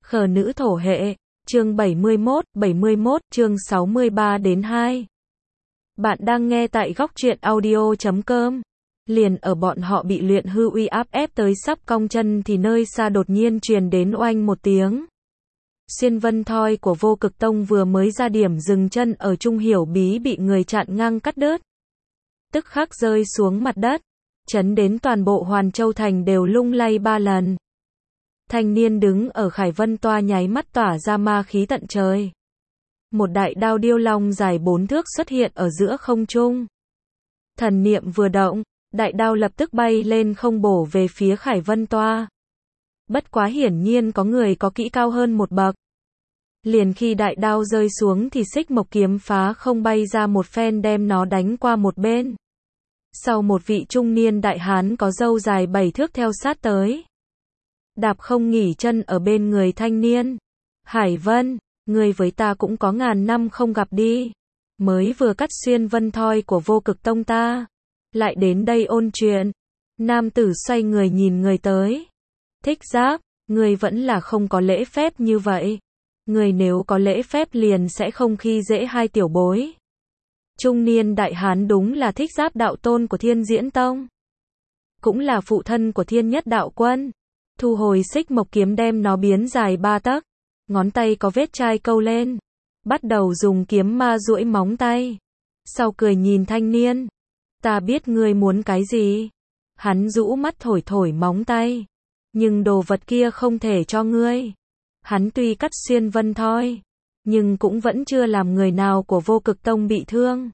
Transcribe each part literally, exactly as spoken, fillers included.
Khờ nữ thổ hệ, chương bảy mươi mốt, bảy mươi mốt, chương sáu mươi ba đến hai. Bạn đang nghe tại góc truyện audio chấm com. Liền ở bọn họ bị luyện hư uy áp ép tới sắp cong chân thì nơi xa đột nhiên truyền đến oanh một tiếng. Xuyên vân thoi của Vô Cực Tông vừa mới ra điểm dừng chân ở Trung Hiểu Bí bị người chặn ngang cắt đứt. Tức khắc rơi xuống mặt đất, chấn đến toàn bộ Hoàn Châu Thành đều lung lay ba lần. Thanh niên đứng ở Khải Vân Toa nháy mắt tỏa ra ma khí tận trời. Một đại đao điêu long dài bốn thước xuất hiện ở giữa không trung. Thần niệm vừa động, đại đao lập tức bay lên không bổ về phía Khải Vân Toa. Bất quá hiển nhiên có người có kỹ cao hơn một bậc. Liền khi đại đao rơi xuống thì xích mộc kiếm phá không bay ra một phen đem nó đánh qua một bên. Sau một vị trung niên đại hán có râu dài bảy thước theo sát tới. Đạp không nghỉ chân ở bên người thanh niên. Hải Vân, người với ta cũng có ngàn năm không gặp đi. Mới vừa cắt xuyên vân thoi của Vô Cực Tông ta. Lại đến đây ôn chuyện. Nam tử xoay người nhìn người tới. Thích Giáp, người vẫn là không có lễ phép như vậy. Người nếu có lễ phép liền sẽ không khi dễ hai tiểu bối. Trung niên đại hán đúng là Thích Giáp đạo tôn của Thiên Diễn Tông. Cũng là phụ thân của Thiên Nhất đạo quân. Thu hồi xích mộc kiếm đem nó biến dài ba tấc. Ngón tay có vết chai câu lên. Bắt đầu dùng kiếm ma duỗi móng tay. Sau cười nhìn thanh niên. Ta biết ngươi muốn cái gì. Hắn rũ mắt thổi thổi móng tay. Nhưng đồ vật kia không thể cho ngươi. Hắn tuy cắt xuyên vân thoi. Nhưng cũng vẫn chưa làm người nào của Vô Cực Tông bị thương.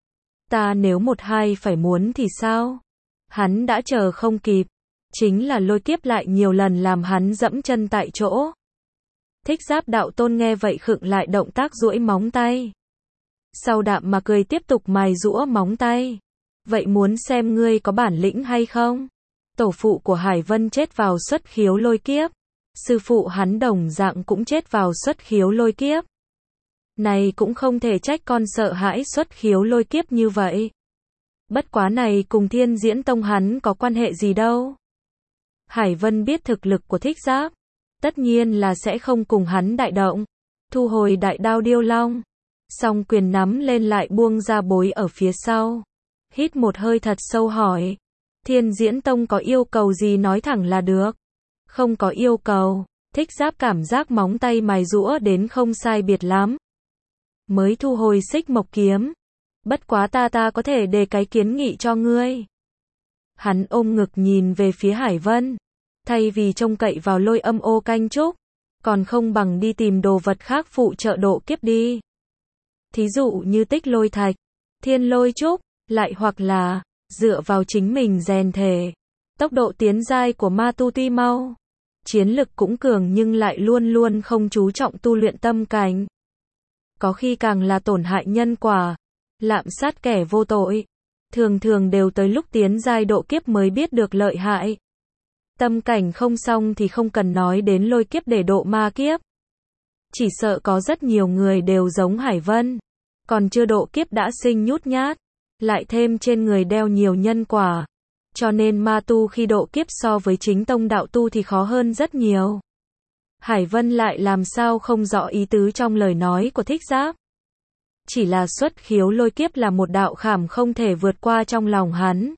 Ta nếu một hai phải muốn thì sao? Hắn đã chờ không kịp. Chính là lôi kiếp lại nhiều lần làm hắn dẫm chân tại chỗ. Thích Giáp đạo tôn nghe vậy khựng lại động tác duỗi móng tay. Sau đạm mà cười tiếp tục mài giũa móng tay. Vậy muốn xem ngươi có bản lĩnh hay không? Tổ phụ của Hải Vân chết vào xuất khiếu lôi kiếp. Sư phụ hắn đồng dạng cũng chết vào xuất khiếu lôi kiếp. Này cũng không thể trách con sợ hãi xuất khiếu lôi kiếp như vậy. Bất quá này cùng Thiên Diễn Tông hắn có quan hệ gì đâu. Hải Vân biết thực lực của Thích Giáp. Tất nhiên là sẽ không cùng hắn đại động. Thu hồi đại đao điêu long. Song quyền nắm lên lại buông ra bối ở phía sau. Hít một hơi thật sâu hỏi. Thiên Diễn Tông có yêu cầu gì nói thẳng là được. Không có yêu cầu. Thích Giáp cảm giác móng tay mài giũa đến không sai biệt lắm. Mới thu hồi xích mộc kiếm. Bất quá ta ta có thể đề cái kiến nghị cho ngươi. Hắn ôm ngực nhìn về phía Hải Vân. Thay vì trông cậy vào Lôi Âm Ô Canh Trúc, còn không bằng đi tìm đồ vật khác phụ trợ độ kiếp đi. Thí dụ như Tích Lôi Thạch, Thiên Lôi Trúc, lại hoặc là dựa vào chính mình rèn thể. Tốc độ tiến giai của ma tu tuy mau, chiến lực cũng cường nhưng lại luôn luôn không chú trọng tu luyện tâm cảnh. Có khi càng là tổn hại nhân quả, lạm sát kẻ vô tội. Thường thường đều tới lúc tiến giai độ kiếp mới biết được lợi hại. Tâm cảnh không xong thì không cần nói đến lôi kiếp để độ ma kiếp. Chỉ sợ có rất nhiều người đều giống Hải Vân. Còn chưa độ kiếp đã sinh nhút nhát. Lại thêm trên người đeo nhiều nhân quả. Cho nên ma tu khi độ kiếp so với chính tông đạo tu thì khó hơn rất nhiều. Hải Vân lại làm sao không rõ ý tứ trong lời nói của Thích Giáp. Chỉ là xuất khiếu lôi kiếp là một đạo khảm không thể vượt qua trong lòng hắn.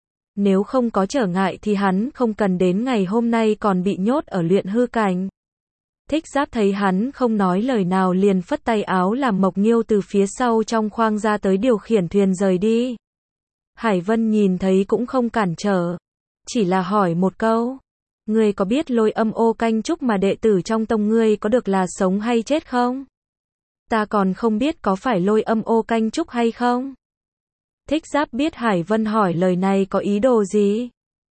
Nếu không có trở ngại thì hắn không cần đến ngày hôm nay còn bị nhốt ở luyện hư cảnh. Thích Giáp thấy hắn không nói lời nào liền phất tay áo làm Mộc Nghiêu từ phía sau trong khoang ra tới điều khiển thuyền rời đi. Hải Vân nhìn thấy cũng không cản trở. Chỉ là hỏi một câu. Ngươi có biết Lôi Âm Ô Canh Trúc mà đệ tử trong tông ngươi có được là sống hay chết không? Ta còn không biết có phải Lôi Âm Ô Canh Trúc hay không? Thích Giáp biết Hải Vân hỏi lời này có ý đồ gì.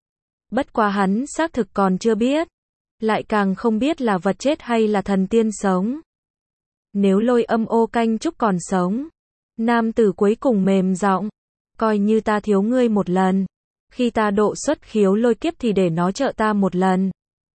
Bất quá hắn xác thực còn chưa biết. Lại càng không biết là vật chết hay là thần tiên sống. Nếu Lôi Âm Ô Canh Trúc còn sống. Nam tử cuối cùng mềm giọng. Coi như ta thiếu ngươi một lần. Khi ta độ xuất khiếu lôi kiếp thì để nó trợ ta một lần.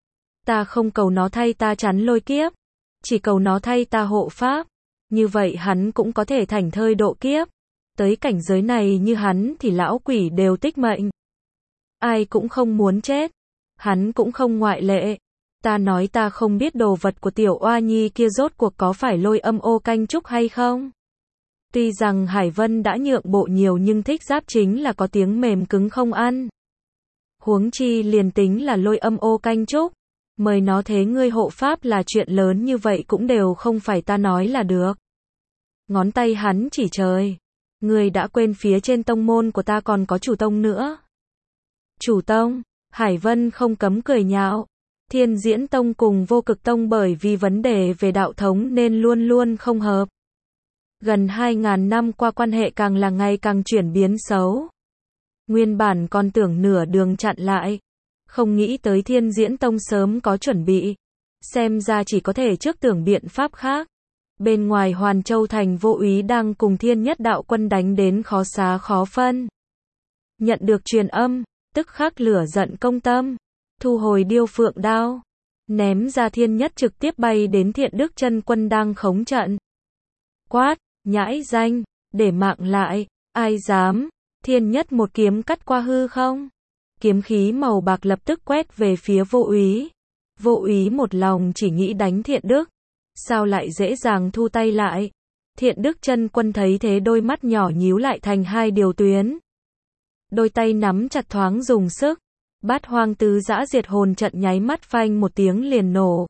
Ta không cầu nó thay ta chắn lôi kiếp. Chỉ cầu nó thay ta hộ pháp. Như vậy hắn cũng có thể thảnh thơi độ kiếp. Tới cảnh giới này như hắn thì lão quỷ đều tích mệnh. Ai cũng không muốn chết. Hắn cũng không ngoại lệ. Ta nói ta không biết đồ vật của tiểu oa nhi kia rốt cuộc có phải Lôi Âm Ô Canh Trúc hay không? Tuy rằng Hải Vân đã nhượng bộ nhiều nhưng Thích Giáp chính là có tiếng mềm cứng không ăn. Huống chi liền tính là Lôi Âm Ô Canh Trúc, mời nó thế ngươi hộ pháp là chuyện lớn như vậy cũng đều không phải ta nói là được. Ngón tay hắn chỉ trời. Ngươi đã quên phía trên tông môn của ta còn có chủ tông nữa. Chủ tông, Hải Vân không cấm cười nhạo. Thiên Diễn Tông cùng Vô Cực Tông bởi vì vấn đề về đạo thống nên luôn luôn không hợp. Gần hai ngàn năm qua quan hệ càng là ngày càng chuyển biến xấu. Nguyên bản còn tưởng nửa đường chặn lại. Không nghĩ tới Thiên Diễn Tông sớm có chuẩn bị. Xem ra chỉ có thể trước tưởng biện pháp khác. Bên ngoài Hoàn Châu Thành Vô Úy đang cùng Thiên Nhất Đạo Quân đánh đến khó xá khó phân. Nhận được truyền âm, tức khắc lửa giận công tâm. Thu hồi điêu phượng đao. Ném ra Thiên Nhất trực tiếp bay đến Thiện Đức Chân Quân đang khống trận. Quát, nhãi danh, để mạng lại, ai dám. Thiên Nhất một kiếm cắt qua hư không? Kiếm khí màu bạc lập tức quét về phía Vô Úy. Vô Úy một lòng chỉ nghĩ đánh Thiện Đức. Sao lại dễ dàng thu tay lại? Thiện Đức Chân Quân thấy thế đôi mắt nhỏ nhíu lại thành hai điều tuyến. Đôi tay nắm chặt thoáng dùng sức. Bát Hoang Tứ Dã Diệt Hồn trận nháy mắt phanh một tiếng liền nổ.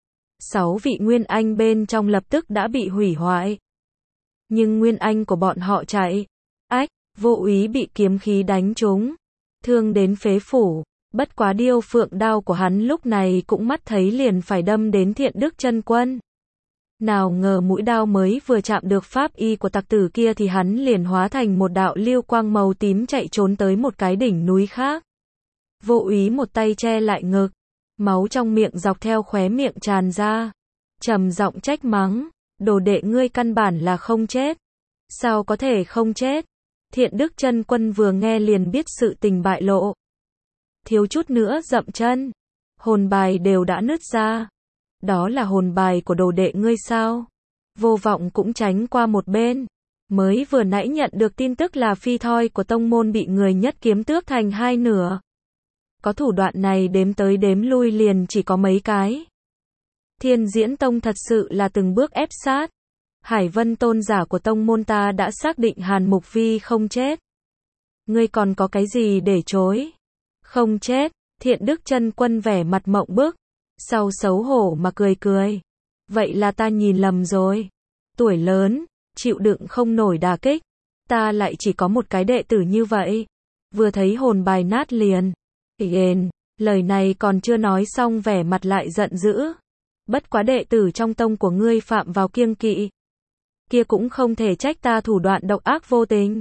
Sáu vị Nguyên Anh bên trong lập tức đã bị hủy hoại. Nhưng Nguyên Anh của bọn họ chạy. Ách, Vô Úy bị kiếm khí đánh trúng. Thương đến phế phủ. Bất quá điêu phượng đao của hắn lúc này cũng mắt thấy liền phải đâm đến Thiện Đức Chân Quân. Nào ngờ mũi đao mới vừa chạm được pháp y của tặc tử kia thì hắn liền hóa thành một đạo lưu quang màu tím chạy trốn tới một cái đỉnh núi khác. Vô Úy một tay che lại ngực, máu trong miệng dọc theo khóe miệng tràn ra, trầm giọng trách mắng, đồ đệ ngươi căn bản là không chết. Sao có thể không chết? Thiện Đức Chân Quân vừa nghe liền biết sự tình bại lộ. Thiếu chút nữa dậm chân, hồn bài đều đã nứt ra. Đó là hồn bài của đồ đệ ngươi sao? Vô Vọng cũng tránh qua một bên. Mới vừa nãy nhận được tin tức là phi thoi của tông môn bị người nhất kiếm tước thành hai nửa. Có thủ đoạn này đếm tới đếm lui liền chỉ có mấy cái. Thiên Diễn Tông thật sự là từng bước ép sát. Hải Vân tôn giả của tông môn ta đã xác định Hàn Mục Vi không chết. Ngươi còn có cái gì để chối? Không chết. Thiện Đức Chân Quân vẻ mặt mộng bức. Sau xấu hổ mà cười cười. Vậy là ta nhìn lầm rồi. Tuổi lớn, chịu đựng không nổi đả kích. Ta lại chỉ có một cái đệ tử như vậy. Vừa thấy hồn bài nát liền. Ền, lời này còn chưa nói xong vẻ mặt lại giận dữ. Bất quá đệ tử trong tông của ngươi phạm vào kiêng kỵ. Kia cũng không thể trách ta thủ đoạn độc ác vô tình.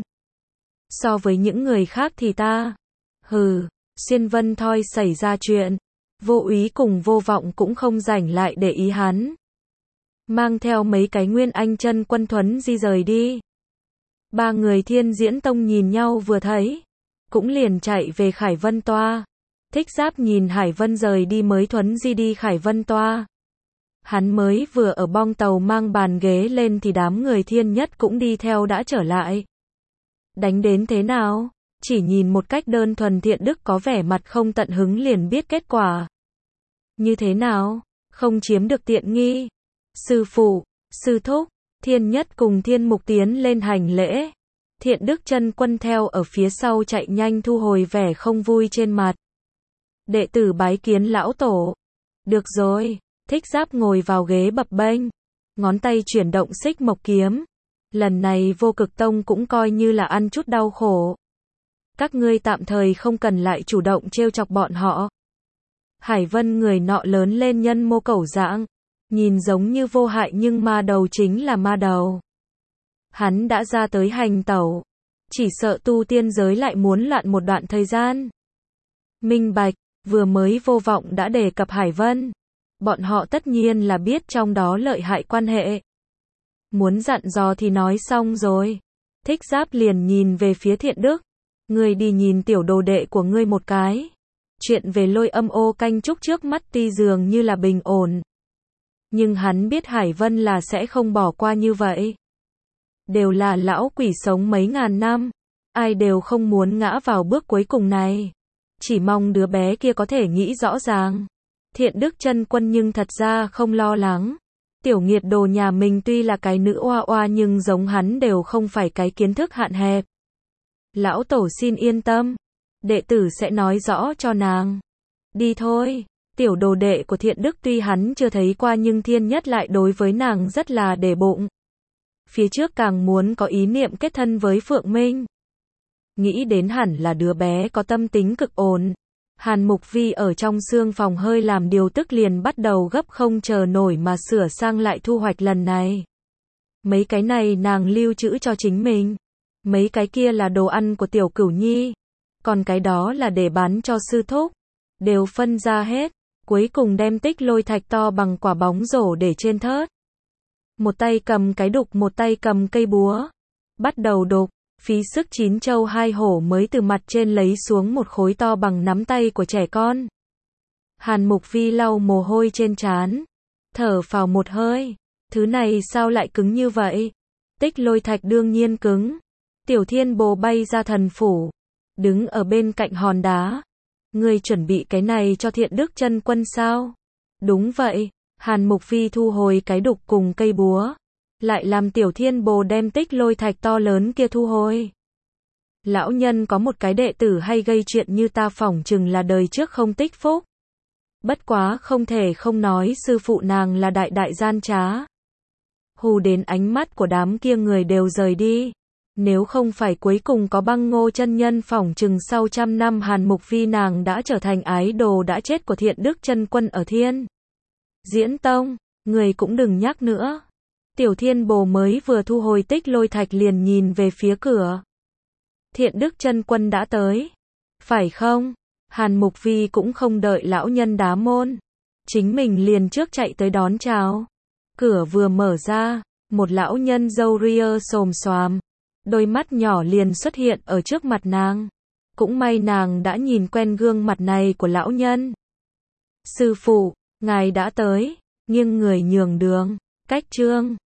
So với những người khác thì ta. Hừ, Xuyên Vân Thoi xảy ra chuyện. Vô Úy cùng Vô Vọng cũng không rảnh lại để ý hắn. Mang theo mấy cái Nguyên Anh Chân Quân thuấn di rời đi. Ba người Thiên Diễn Tông nhìn nhau vừa thấy. Cũng liền chạy về Khải Vân Toa. Thích Giáp nhìn Hải Vân rời đi mới thuấn di đi Khải Vân Toa. Hắn mới vừa ở bong tàu mang bàn ghế lên thì đám người Thiên Nhất cũng đi theo đã trở lại. Đánh đến thế nào? Chỉ nhìn một cách đơn thuần Thiện Đức có vẻ mặt không tận hứng liền biết kết quả. Như thế nào? Không chiếm được tiện nghi. Sư phụ, sư thúc, Thiên Nhất cùng Thiên Mục tiến lên hành lễ. Thiện Đức Chân Quân theo ở phía sau chạy nhanh thu hồi vẻ không vui trên mặt. Đệ tử bái kiến lão tổ. Được rồi. Thích Giáp ngồi vào ghế bập bênh. Ngón tay chuyển động xích mộc kiếm. Lần này Vô Cực Tông cũng coi như là ăn chút đau khổ. Các ngươi tạm thời không cần lại chủ động trêu chọc bọn họ. Hải Vân người nọ lớn lên nhân mô cẩu dạng. Nhìn giống như vô hại nhưng ma đầu chính là ma đầu. Hắn đã ra tới hành tẩu. Chỉ sợ tu tiên giới lại muốn loạn một đoạn thời gian. Minh bạch, vừa mới Vô Vọng đã đề cập Hải Vân. Bọn họ tất nhiên là biết trong đó lợi hại quan hệ. Muốn dặn dò thì nói xong rồi. Thích Giáp liền nhìn về phía Thiện Đức. Ngươi đi nhìn tiểu đồ đệ của ngươi một cái. Chuyện về Lôi Âm Ô Canh Trúc trước mắt tuy dường như là bình ổn. Nhưng hắn biết Hải Vân là sẽ không bỏ qua như vậy. Đều là lão quỷ sống mấy ngàn năm. Ai đều không muốn ngã vào bước cuối cùng này. Chỉ mong đứa bé kia có thể nghĩ rõ ràng. Thiện Đức Chân Quân nhưng thật ra không lo lắng. Tiểu nghiệt đồ nhà mình tuy là cái nữ oa oa nhưng giống hắn đều không phải cái kiến thức hạn hẹp. Lão tổ xin yên tâm. Đệ tử sẽ nói rõ cho nàng. Đi thôi. Tiểu đồ đệ của Thiện Đức tuy hắn chưa thấy qua nhưng thiên nhất lại đối với nàng rất là để bụng. Phía trước càng muốn có ý niệm kết thân với Phượng Minh. Nghĩ đến hẳn là đứa bé có tâm tính cực ổn. Hàn Mục Vi ở trong xương phòng hơi làm điều tức liền bắt đầu gấp không chờ nổi mà sửa sang lại thu hoạch lần này. Mấy cái này nàng lưu trữ cho chính mình. Mấy cái kia là đồ ăn của tiểu cửu nhi. Còn cái đó là để bán cho sư thúc. Đều phân ra hết. Cuối cùng đem tích lôi thạch to bằng quả bóng rổ để trên thớt. Một tay cầm cái đục, một tay cầm cây búa. Bắt đầu đục. Phí sức chín châu hai hổ mới từ mặt trên lấy xuống một khối to bằng nắm tay của trẻ con. Hàn Mục Vi lau mồ hôi trên trán. Thở phào một hơi. Thứ này sao lại cứng như vậy? Tích lôi thạch đương nhiên cứng. Tiểu Thiên Bồ bay ra thần phủ. Đứng ở bên cạnh hòn đá. Ngươi chuẩn bị cái này cho Thiện Đức Chân Quân sao? Đúng vậy. Hàn Mục Vi thu hồi cái đục cùng cây búa. Lại làm Tiểu Thiên Bồ đem tích lôi thạch to lớn kia thu hồi. Lão nhân có một cái đệ tử hay gây chuyện như ta phỏng chừng là đời trước không tích phúc. Bất quá không thể không nói sư phụ nàng là đại đại gian trá. Hù đến ánh mắt của đám kia người đều rời đi. Nếu không phải cuối cùng có Băng Ngô chân nhân phỏng chừng sau trăm năm Hàn Mục Vi nàng đã trở thành ái đồ đã chết của Thiện Đức Chân Quân ở Thiên Diễn Tông. Người cũng đừng nhắc nữa. Tiểu Thiên Bồ mới vừa thu hồi tích lôi thạch liền nhìn về phía cửa. Thiện Đức Chân Quân đã tới. Phải không? Hàn Mục Vi cũng không đợi lão nhân đá môn. Chính mình liền trước chạy tới đón chào. Cửa vừa mở ra, một lão nhân râu ria xồm xoàm. Đôi mắt nhỏ liền xuất hiện ở trước mặt nàng. Cũng may nàng đã nhìn quen gương mặt này của lão nhân. Sư phụ, ngài đã tới. Nghiêng người nhường đường. Cách trương.